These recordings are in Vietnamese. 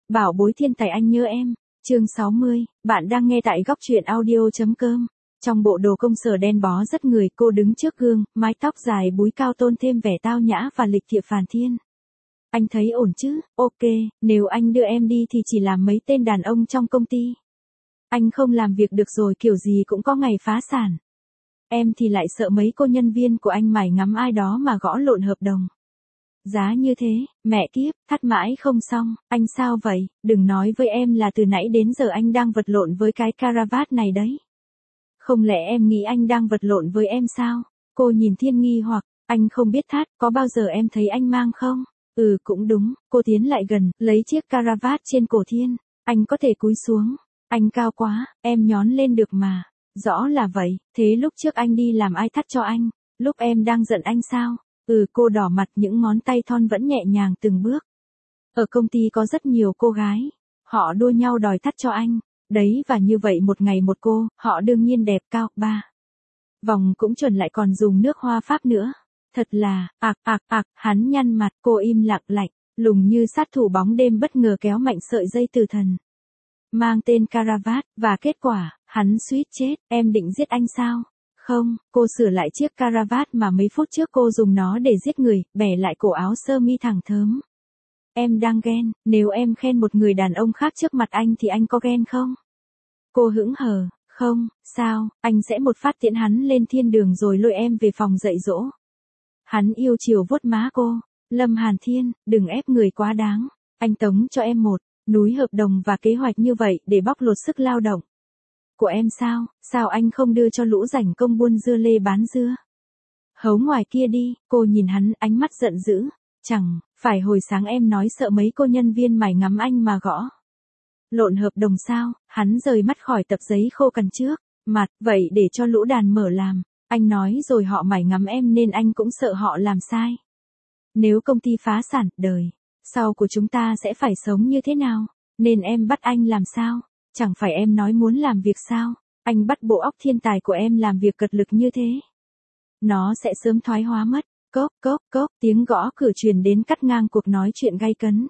Bảo bối thiên tài anh nhớ em. Chương 60, bạn đang nghe tại góc truyện audio.com. Trong bộ đồ công sở đen bó rất người, cô đứng trước gương, mái tóc dài búi cao tôn thêm vẻ tao nhã và lịch thiệp phàn thiên. Anh thấy ổn chứ? Ok, nếu anh đưa em đi thì chỉ làm mấy tên đàn ông trong công ty. Anh không làm việc được rồi, kiểu gì cũng có ngày phá sản. Em thì lại sợ mấy cô nhân viên của anh mải ngắm ai đó mà gõ lộn hợp đồng. Giá như thế, mẹ kiếp, thắt mãi không xong, anh sao vậy, đừng nói với em là từ nãy đến giờ anh đang vật lộn với cái caravat này đấy. Không lẽ em nghĩ anh đang vật lộn với em sao? Cô nhìn Thiên nghi hoặc, anh không biết thắt, có bao giờ em thấy anh mang không? Ừ cũng đúng, cô tiến lại gần, lấy chiếc caravat trên cổ Thiên, anh có thể cúi xuống, anh cao quá, em nhón lên được mà. Rõ là vậy, thế lúc trước anh đi làm ai thắt cho anh? Lúc em đang giận anh sao? Ừ, cô đỏ mặt, những ngón tay thon vẫn nhẹ nhàng từng bước. Ở công ty có rất nhiều cô gái, họ đua nhau đòi thắt cho anh. Đấy, và như vậy một ngày một cô, họ đương nhiên đẹp cao, ba vòng cũng chuẩn, lại còn dùng nước hoa Pháp nữa. Thật là, hắn nhăn mặt, cô im lặng lạnh, lùng như sát thủ bóng đêm bất ngờ kéo mạnh sợi dây tử thần. Mang tên caravat, và kết quả, hắn suýt chết, em định giết anh sao? Không, cô sửa lại chiếc caravat mà mấy phút trước cô dùng nó để giết người, bẻ lại cổ áo sơ mi thẳng thớm. Em đang ghen, nếu em khen một người đàn ông khác trước mặt anh thì anh có ghen không? Cô hững hờ, không, sao, anh sẽ một phát tiễn hắn lên thiên đường rồi lôi em về phòng dạy dỗ. Hắn yêu chiều vuốt má cô, Lâm Hàn Thiên, đừng ép người quá đáng, anh tống cho em một núi hợp đồng và kế hoạch như vậy để bóc lột sức lao động của em sao? Sao anh không đưa cho lũ rảnh công buôn dưa lê bán dưa hấu ngoài kia đi? Cô nhìn hắn, ánh mắt giận dữ. Chẳng phải hồi sáng em nói sợ mấy cô nhân viên mải ngắm anh mà gõ lộn hợp đồng sao? Hắn rời mắt khỏi tập giấy khô cằn trước mặt, vậy để cho lũ đàn mở làm. Anh nói rồi họ mải ngắm em nên anh cũng sợ họ làm sai. Nếu công ty phá sản, đời sau của chúng ta sẽ phải sống như thế nào? Nên em bắt anh làm sao? Chẳng phải em nói muốn làm việc sao? Anh bắt bộ óc thiên tài của em làm việc cật lực như thế. Nó sẽ sớm thoái hóa mất. Cốc, cốc, cốc, tiếng gõ cửa truyền đến cắt ngang cuộc nói chuyện gay cấn.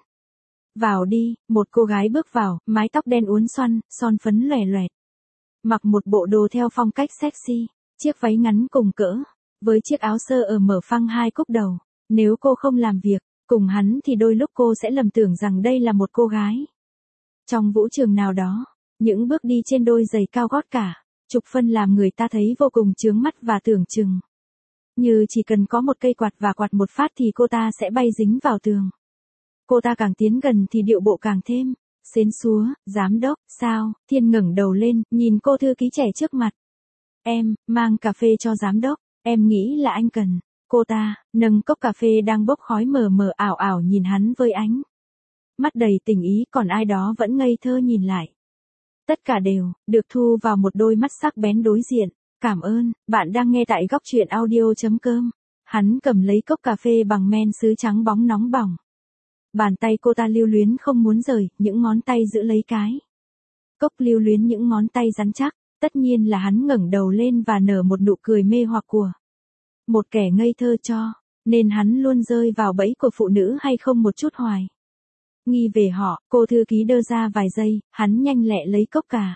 Vào đi, một cô gái bước vào, mái tóc đen uốn xoăn, son phấn lòe loẹt. Mặc một bộ đồ theo phong cách sexy, chiếc váy ngắn cùng cỡ, với chiếc áo sơ ở mở phăng hai cúc đầu. Nếu cô không làm việc cùng hắn thì đôi lúc cô sẽ lầm tưởng rằng đây là một cô gái. Trong vũ trường nào đó, những bước đi trên đôi giày cao gót cả chục phân làm người ta thấy vô cùng chướng mắt và tưởng chừng như chỉ cần có một cây quạt và quạt một phát thì cô ta sẽ bay dính vào tường. Cô ta càng tiến gần thì điệu bộ càng thêm xến xúa. Giám đốc, sao? Thiên ngẩng đầu lên, nhìn cô thư ký trẻ trước mặt. Em, mang cà phê cho giám đốc, em nghĩ là anh cần. Cô ta, nâng cốc cà phê đang bốc khói mờ mờ ảo ảo nhìn hắn với ánh mắt đầy tình ý, còn ai đó vẫn ngây thơ nhìn lại. Tất cả đều được thu vào một đôi mắt sắc bén đối diện. Cảm ơn, bạn đang nghe tại góc truyện audio.com. Hắn cầm lấy cốc cà phê bằng men sứ trắng bóng nóng bỏng. Bàn tay cô ta lưu luyến không muốn rời, những ngón tay giữ lấy cái cốc, lưu luyến những ngón tay rắn chắc. Tất nhiên là hắn ngẩng đầu lên và nở một nụ cười mê hoặc của một kẻ ngây thơ, cho nên hắn luôn rơi vào bẫy của phụ nữ hay không một chút hoài nghi về họ. Cô thư ký đơ ra vài giây, hắn nhanh lẹ lấy cốc cà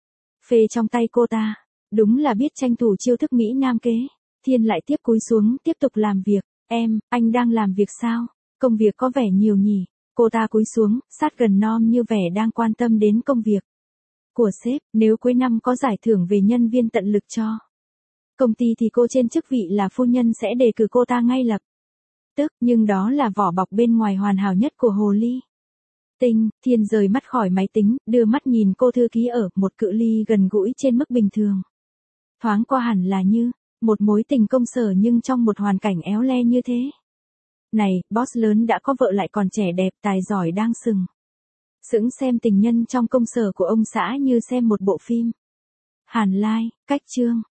phê trong tay cô ta. Đúng là biết tranh thủ chiêu thức Mỹ Nam kế. Thiên lại tiếp cúi xuống, tiếp tục làm việc. Em, anh đang làm việc sao? Công việc có vẻ nhiều nhỉ? Cô ta cúi xuống, sát gần Nom như vẻ đang quan tâm đến công việc của sếp. Nếu cuối năm có giải thưởng về nhân viên tận lực cho công ty thì cô trên chức vị là phu nhân sẽ đề cử cô ta ngay lập tức, nhưng đó là vỏ bọc bên ngoài hoàn hảo nhất của hồ ly tinh. Thiên rời mắt khỏi máy tính, đưa mắt nhìn cô thư ký ở một cự ly gần gũi trên mức bình thường. Thoáng qua hẳn là như một mối tình công sở, nhưng trong một hoàn cảnh éo le như thế này, boss lớn đã có vợ lại còn trẻ đẹp tài giỏi đang sững xem tình nhân trong công sở của ông xã như xem một bộ phim Hàn Lai. Cách chương